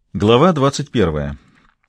Глава 21.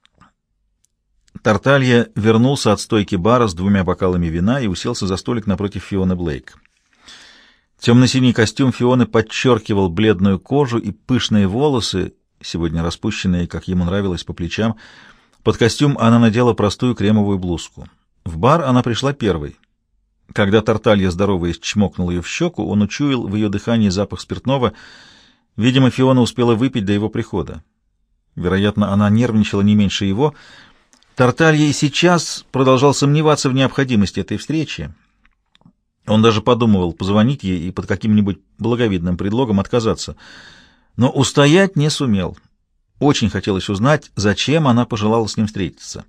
Тарталья вернулся от стойки бара с 2 бокалами вина и уселся за столик напротив Фионы Блейк. Темно-синий костюм Фионы подчеркивал бледную кожу и пышные волосы, сегодня распущенные, как ему нравилось, по плечам. Под костюм она надела простую кремовую блузку. В бар она пришла первой. Когда Тарталья, здороваясь, чмокнул ее в щеку, он учуял в ее дыхании запах спиртного. Видимо, Фиона успела выпить до его прихода. Вероятно, она нервничала не меньше его. Тарталья и сейчас продолжал сомневаться в необходимости этой встречи. Он даже подумывал позвонить ей и под каким-нибудь благовидным предлогом отказаться. Но устоять не сумел. Очень хотелось узнать, зачем она пожелала с ним встретиться.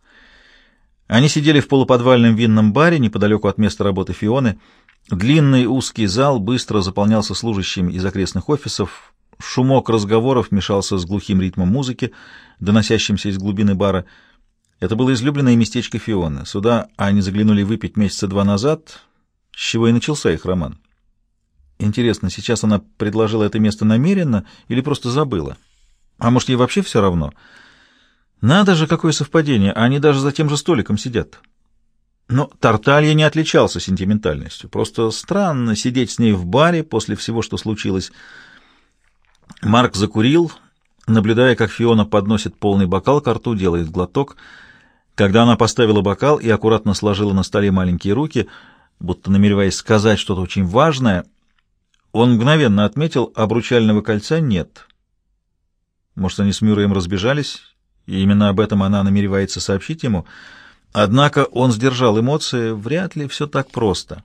Они сидели в полуподвальном винном баре неподалеку от места работы Фионы. Длинный узкий зал быстро заполнялся служащими из окрестных офисов. Шумок разговоров мешался с глухим ритмом музыки, доносящимся из глубины бара. Это было излюбленное местечко Фионы. Сюда они заглянули выпить месяца 2 назад, с чего и начался их роман. Интересно, сейчас она предложила это место намеренно или просто забыла? А может, ей вообще все равно? Надо же, какое совпадение, они даже за тем же столиком сидят. Но Тарталья не отличался сентиментальностью. Просто странно сидеть с ней в баре после всего, что случилось. Марк закурил, наблюдая, как Фиона подносит полный бокал ко рту, делает глоток. Когда она поставила бокал и аккуратно сложила на столе маленькие руки, будто намереваясь сказать что-то очень важное, он мгновенно отметил, обручального кольца нет. Может, они с Мюрреем разбежались, и именно об этом она намеревается сообщить ему. Однако он сдержал эмоции, вряд ли все так просто.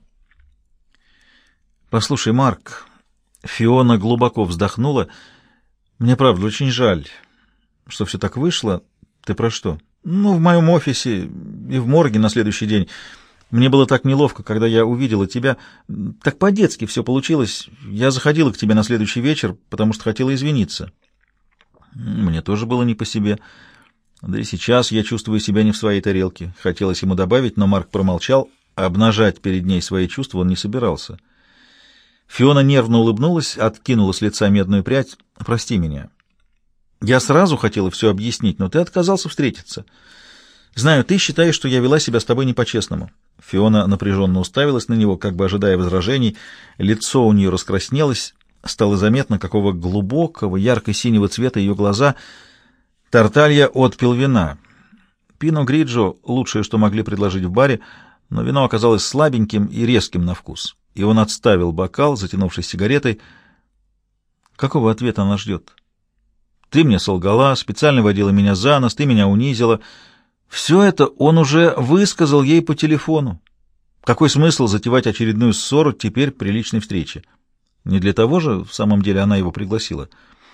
«Послушай, Марк...» Фиона глубоко вздохнула. «Мне, правда, очень жаль, что все так вышло. Ты про что?» «Ну, в моем офисе и в морге на следующий день. Мне было так неловко, когда я увидела тебя. Так по-детски все получилось. Я заходила к тебе на следующий вечер, потому что хотела извиниться. Мне тоже было не по себе. Да и сейчас я чувствую себя не в своей тарелке». Хотелось ему добавить, но Марк промолчал. Обнажать перед ней свои чувства он не собирался. Фиона нервно улыбнулась, откинула с лица медную прядь. «Прости меня. Я сразу хотела все объяснить, но ты отказался встретиться. Знаю, ты считаешь, что я вела себя с тобой не по-честному». Фиона напряженно уставилась на него, как бы ожидая возражений. Лицо у нее раскраснелось, стало заметно, какого глубокого, ярко-синего цвета ее глаза. Тарталья отпил вина. Пино Гриджо — лучшее, что могли предложить в баре, но вино оказалось слабеньким и резким на вкус. И он отставил бокал, затянувшись сигаретой. Какого ответа она ждет? Ты мне солгала, специально водила меня за нос, ты меня унизила. Все это он уже высказал ей по телефону. Какой смысл затевать очередную ссору теперь при личной встрече? Не для того же, в самом деле, она его пригласила.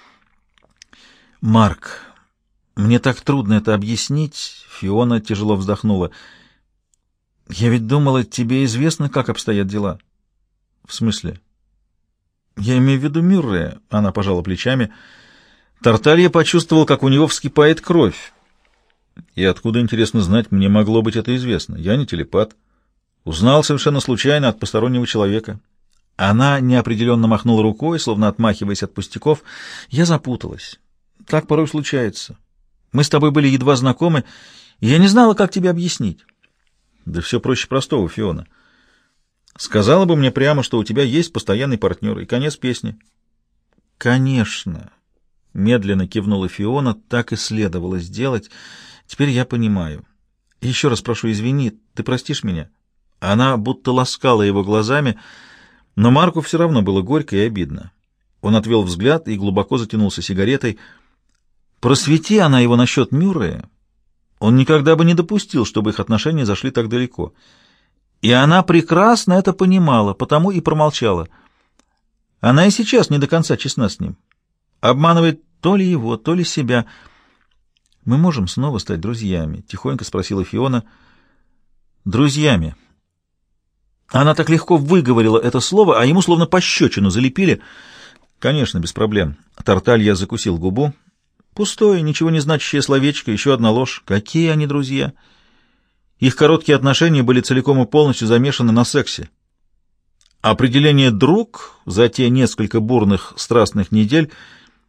«Марк, мне так трудно это объяснить», — Фиона тяжело вздохнула. «Я ведь думала, тебе известно, как обстоят дела». «В смысле?» «Я имею в виду Мюррея», — она пожала плечами. Тарталья почувствовал, как у него вскипает кровь. И откуда, интересно знать, мне могло быть это известно? Я не телепат. Узнал совершенно случайно от постороннего человека. Она неопределенно махнула рукой, словно отмахиваясь от пустяков. Я запуталась. Так порой случается. Мы с тобой были едва знакомы, и я не знала, как тебе объяснить. Да все проще простого, Фиона. Сказала бы мне прямо, что у тебя есть постоянный партнер, и конец песни. Конечно. Медленно кивнула Фиона, так и следовало сделать. Теперь я понимаю. Еще раз прошу, извини, ты простишь меня? Она будто ласкала его глазами, но Марку все равно было горько и обидно. Он отвел взгляд и глубоко затянулся сигаретой. Просвети она его насчет Мюррея, он никогда бы не допустил, чтобы их отношения зашли так далеко. И она прекрасно это понимала, потому и промолчала. Она и сейчас не до конца честна с ним. Обманывает то ли его, то ли себя. «Мы можем снова стать друзьями?» — тихонько спросила Фиона. «Друзьями». Она так легко выговорила это слово, а ему словно пощечину залепили. «Конечно, без проблем». Тарталья закусил губу. «Пустое, ничего не значащее словечко, еще одна ложь. Какие они друзья?» Их короткие отношения были целиком и полностью замешаны на сексе. Определение «друг» за те несколько бурных страстных недель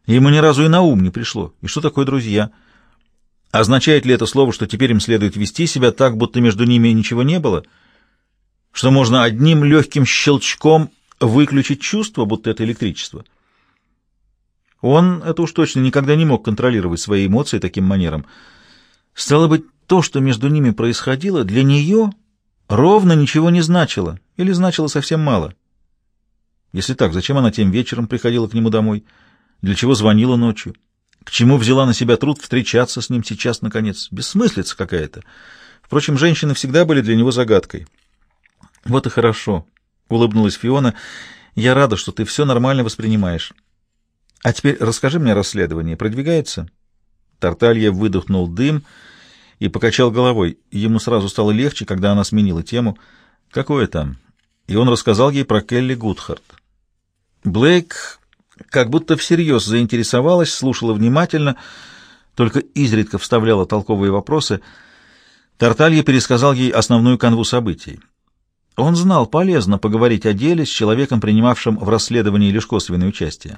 Ему ни разу и на ум не пришло. И что такое друзья? Означает ли это слово, что теперь им следует вести себя так, будто между ними ничего не было? Что можно одним легким щелчком выключить чувство, будто это электричество? Он, это уж точно, никогда не мог контролировать свои эмоции таким манером. Стало быть, то, что между ними происходило, для нее ровно ничего не значило, или значило совсем мало. Если так, зачем она тем вечером приходила к нему домой? Для чего звонила ночью? К чему взяла на себя труд встречаться с ним сейчас, наконец? Бессмыслица какая-то. Впрочем, женщины всегда были для него загадкой. «Вот и хорошо», — улыбнулась Фиона. «Я рада, что ты все нормально воспринимаешь. А теперь расскажи мне о расследовании. Продвигается?» Тарталья выдохнул дым и покачал головой. Ему сразу стало легче, когда она сменила тему. «Какое там?» И он рассказал ей про Келли Гудхарт. Блейк как будто всерьез заинтересовалась, слушала внимательно, только изредка вставляла толковые вопросы. Тарталья пересказал ей основную канву событий. Он знал, полезно поговорить о деле с человеком, принимавшим в расследовании лишь косвенное участие.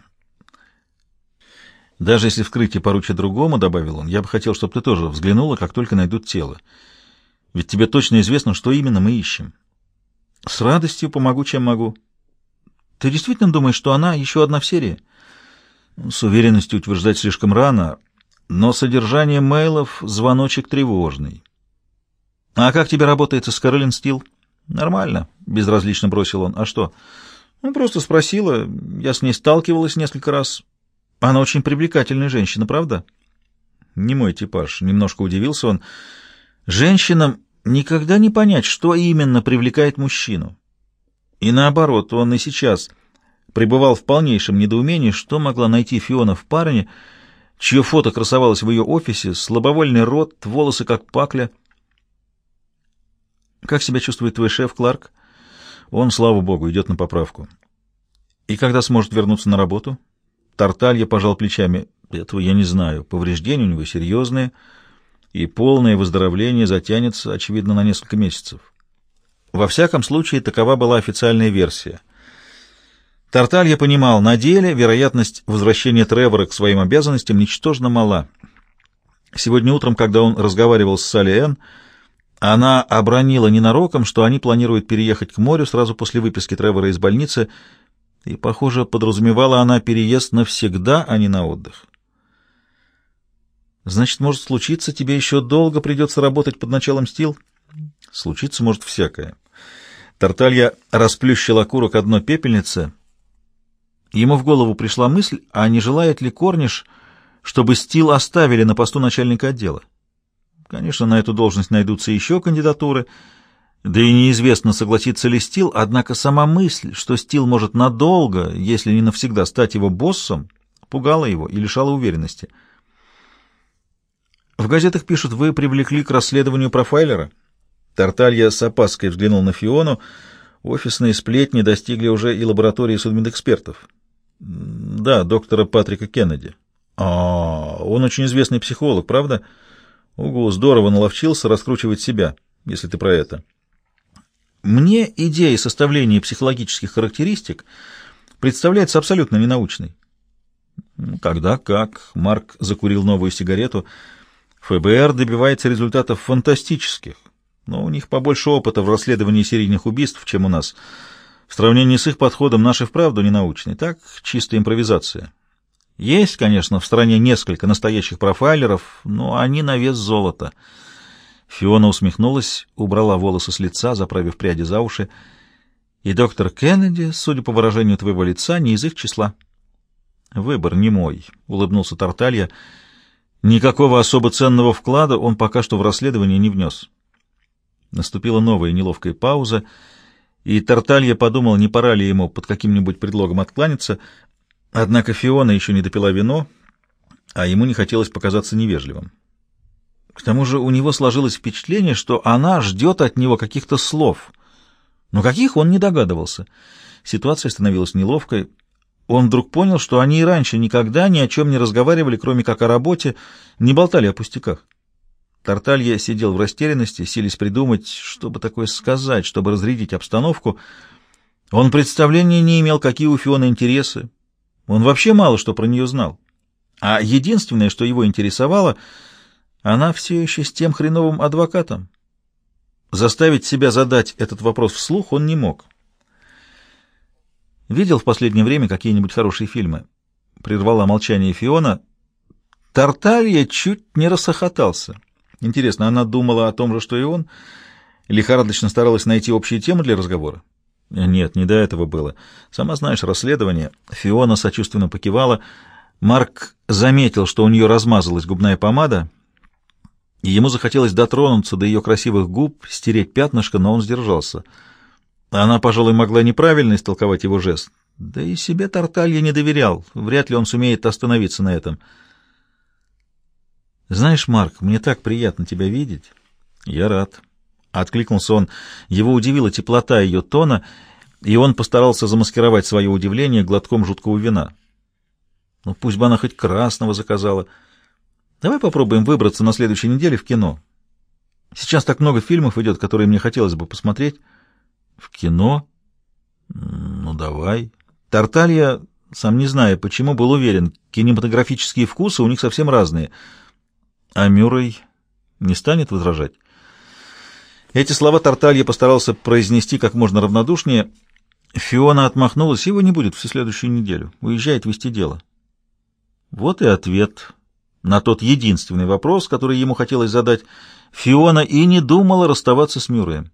«Даже если вскрытие поручат другому, — добавил он, — я бы хотел, чтобы ты тоже взглянула, как только найдут тело. Ведь тебе точно известно, что именно мы ищем». «С радостью помогу, чем могу». «Ты действительно думаешь, что она еще одна в серии?» «С уверенностью утверждать слишком рано, но содержание мейлов — звоночек тревожный». «А как тебе работается с Кэролин Стил?» «Нормально», — безразлично бросил он. «А что?» «Ну, просто спросила. Я с ней сталкивалась несколько раз. Она очень привлекательная женщина, правда?» «Не мой типаж», — немножко удивился он. «Женщинам никогда не понять, что именно привлекает мужчину. И наоборот, он и сейчас пребывал в полнейшем недоумении, что могла найти Фиона в парне, чье фото красовалось в ее офисе, слабовольный рот, волосы как пакля. «Как себя чувствует твой шеф, Кларк?» «Он, слава богу, идет на поправку». «И когда сможет вернуться на работу?» Тарталья пожал плечами. «Этого я не знаю. Повреждения у него серьезные, и полное выздоровление затянется, очевидно, на несколько месяцев». Во всяком случае, такова была официальная версия. Тарталья понимал, на деле вероятность возвращения Тревора к своим обязанностям ничтожно мала. Сегодня утром, когда он разговаривал с Салли Энн, она обронила ненароком, что они планируют переехать к морю сразу после выписки Тревора из больницы, и, похоже, подразумевала она переезд навсегда, а не на отдых. «Значит, может случиться, тебе еще долго придется работать под началом Стил?» «Случиться может всякое». Тарталья расплющил окурок одной пепельницы. Ему в голову пришла мысль, а не желает ли Корниш, чтобы Стил оставили на посту начальника отдела? Конечно, на эту должность найдутся еще кандидатуры, да и неизвестно, согласится ли Стил, однако сама мысль, что Стил может надолго, если не навсегда, стать его боссом, пугала его и лишала уверенности. «В газетах пишут, вы привлекли к расследованию профайлера?» Тарталья с опаской взглянул на Фиону. Офисные сплетни достигли уже и лаборатории судмедэкспертов. «Да, доктора Патрика Кеннеди». Он очень известный психолог, правда?» «Угу, здорово наловчился раскручивать себя, если ты про это». «Мне идея составления психологических характеристик представляется абсолютно ненаучной». «Когда как?» — Марк закурил новую сигарету. «ФБР добивается результатов фантастических, но у них побольше опыта в расследовании серийных убийств, чем у нас. В сравнении с их подходом наш и вправду ненаучный. Так, чистая импровизация. Есть, конечно, в стране несколько настоящих профайлеров, но они на вес золота». Фиона усмехнулась, убрала волосы с лица, заправив пряди за уши. «И доктор Кеннеди, судя по выражению твоего лица, не из их числа». «Выбор не мой», — улыбнулся Тарталья. «Никакого особо ценного вклада он пока что в расследование не внес». Наступила новая неловкая пауза, и Тарталья подумал, не пора ли ему под каким-нибудь предлогом откланяться, однако Фиона еще не допила вино, а ему не хотелось показаться невежливым. К тому же у него сложилось впечатление, что она ждет от него каких-то слов, но каких он не догадывался. Ситуация становилась неловкой. Он вдруг понял, что они и раньше никогда ни о чем не разговаривали, кроме как о работе, не болтали о пустяках. Тарталья сидел в растерянности, силясь придумать, что бы такое сказать, чтобы разрядить обстановку. Он представления не имел, какие у Фионы интересы. Он вообще мало что про нее знал. А единственное, что его интересовало, она все еще с тем хреновым адвокатом. Заставить себя задать этот вопрос вслух он не мог. «Видел в последнее время какие-нибудь хорошие фильмы?» — прервала молчание Фиона. Тарталья чуть не расхохотался. Интересно, она думала о том же, что и он? Лихорадочно старалась найти общие темы для разговора? Нет, не до этого было. Сама знаешь, расследование. Фиона сочувственно покивала. Марк заметил, что у нее размазалась губная помада, и ему захотелось дотронуться до ее красивых губ, стереть пятнышко, но он сдержался. Она, пожалуй, могла неправильно истолковать его жест. Да и себе Тарталья не доверял. Вряд ли он сумеет остановиться на этом. «Знаешь, Марк, мне так приятно тебя видеть». «Я рад», — откликнулся он. Его удивила теплота ее тона, и он постарался замаскировать свое удивление глотком жуткого вина. «Ну, пусть бы она хоть красного заказала. Давай попробуем выбраться на следующей неделе в кино. Сейчас так много фильмов идет, которые мне хотелось бы посмотреть». «В кино? Ну, давай». Тарталья, сам не зная почему, был уверен, кинематографические вкусы у них совсем разные. А Мюррей не станет возражать? Эти слова Тарталья постарался произнести как можно равнодушнее. Фиона отмахнулась: его не будет всю следующую неделю. Уезжает вести дело. Вот и ответ на тот единственный вопрос, который ему хотелось задать. Фиона и не думала расставаться с Мюрреем.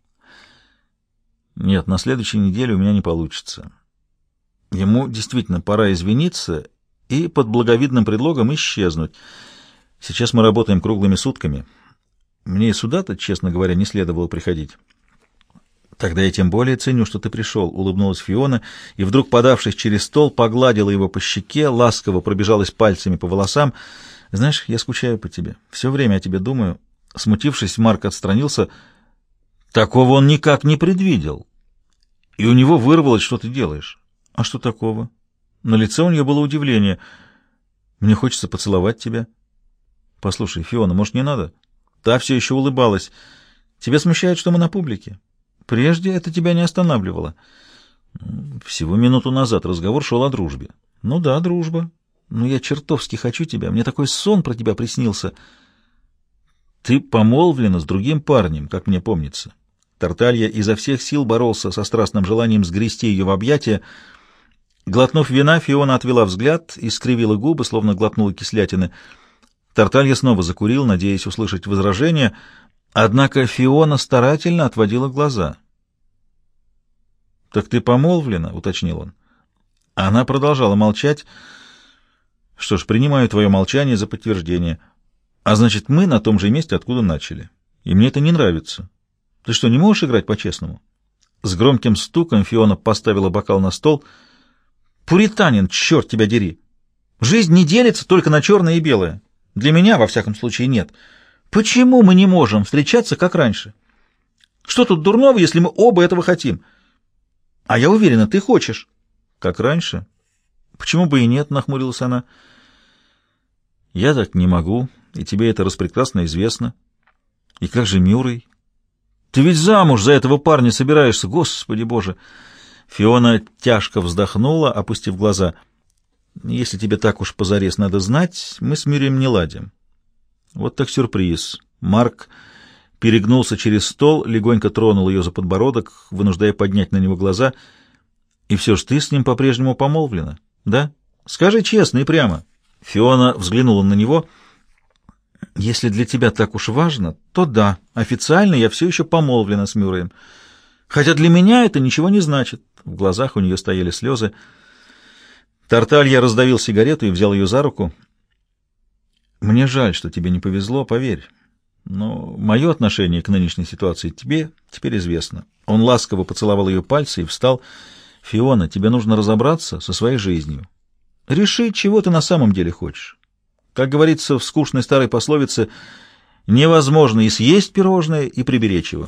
Нет, на следующей неделе у меня не получится. Ему действительно пора извиниться и под благовидным предлогом исчезнуть. Сейчас мы работаем круглыми сутками. Мне и сюда-то, честно говоря, не следовало приходить. Тогда я тем более ценю, что ты пришел, — улыбнулась Фиона, и вдруг, подавшись через стол, погладила его по щеке, ласково пробежалась пальцами по волосам. Знаешь, я скучаю по тебе. Все время о тебе думаю. Смутившись, Марк отстранился. Такого он никак не предвидел. И у него вырвалось: что ты делаешь? А что такого? На лице у нее было удивление. Мне хочется поцеловать тебя. Послушай, Фиона, может, не надо? Та все еще улыбалась. Тебя смущает, что мы на публике? Прежде это тебя не останавливало. Всего минуту назад разговор шел о дружбе. Ну да, дружба. Но я чертовски хочу тебя. Мне такой сон про тебя приснился. Ты помолвлена с другим парнем, как мне помнится. Тарталья изо всех сил боролся со страстным желанием сгрести ее в объятия. Глотнув вина, Фиона отвела взгляд и скривила губы, словно глотнула кислятины. Тарталья снова закурил, надеясь услышать возражение, однако Фиона старательно отводила глаза. «Так ты помолвлена?» — уточнил он. Она продолжала молчать. «Что ж, принимаю твое молчание за подтверждение. А значит, мы на том же месте, откуда начали. И мне это не нравится. Ты что, не можешь играть по-честному?» С громким стуком Фиона поставила бокал на стол. «Пуританин, черт тебя дери! Жизнь не делится только на черное и белое. Для меня, во всяком случае, нет. Почему мы не можем встречаться, как раньше? Что тут дурного, если мы оба этого хотим? А я уверена, ты хочешь». «Как раньше? Почему бы и нет?» — нахмурилась она. «Я так не могу, и тебе это распрекрасно известно. И как же Мюррей? Ты ведь замуж за этого парня собираешься, Господи Боже!» Фиона тяжко вздохнула, опустив глаза. «Если тебе так уж позарез надо знать, мы с Мюрреем не ладим». Вот так сюрприз. Марк перегнулся через стол, легонько тронул ее за подбородок, вынуждая поднять на него глаза. «И все ж ты с ним по-прежнему помолвлена, да? Скажи честно и прямо». Фиона взглянула на него. «Если для тебя так уж важно, то да, официально я все еще помолвлена с Мюрреем. Хотя для меня это ничего не значит». В глазах у нее стояли слезы. Тарталья раздавил сигарету и взял ее за руку. «Мне жаль, что тебе не повезло, поверь. Но мое отношение к нынешней ситуации тебе теперь известно». Он ласково поцеловал ее пальцы и встал. «Фиона, тебе нужно разобраться со своей жизнью. Реши, чего ты на самом деле хочешь. Как говорится в скучной старой пословице, невозможно и съесть пирожное, и приберечь его.